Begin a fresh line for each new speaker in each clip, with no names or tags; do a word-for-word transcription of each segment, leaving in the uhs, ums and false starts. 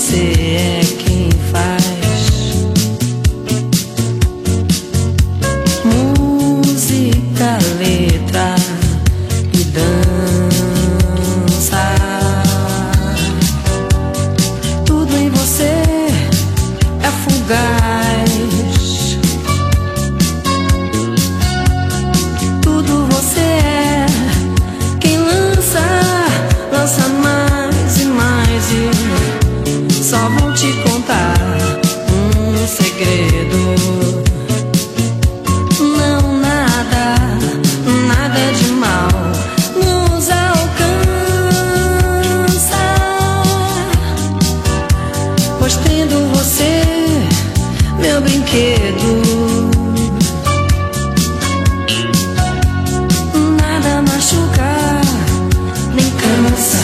você é quem faz música, letra e dança. Tudo em você é fugaz. Tudo você é quem lança, lança mais e mais. E só vou te contar um segredo. Não, nada, nada de mal nos alcança, pois tendo você, meu brinquedo, nada machuca nem cansa.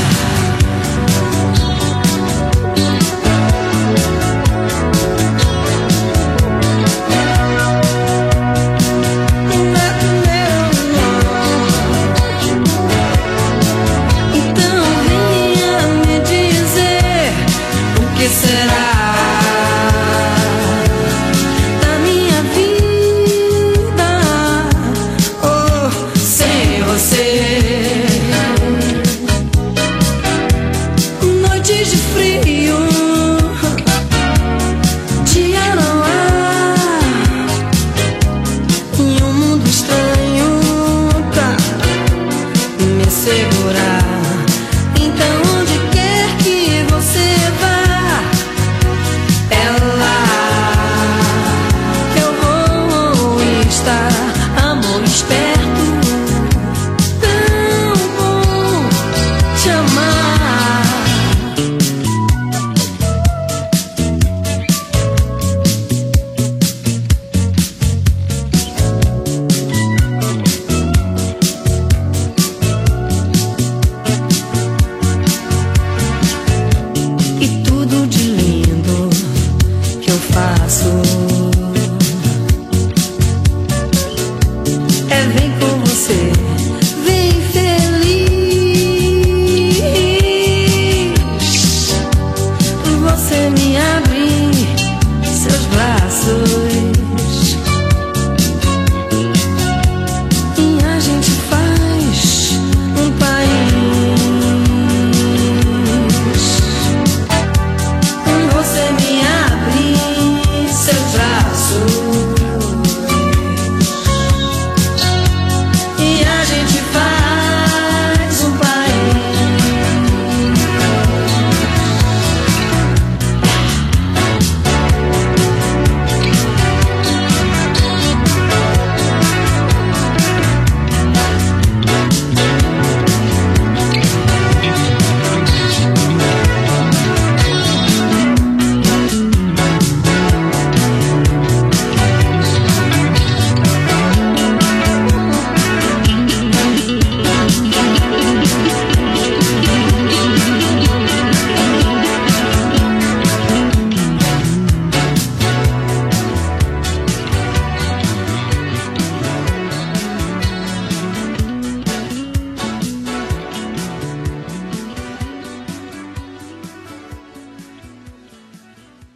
Então venha me dizer o que será da minha vida, oh, sem você. Noites de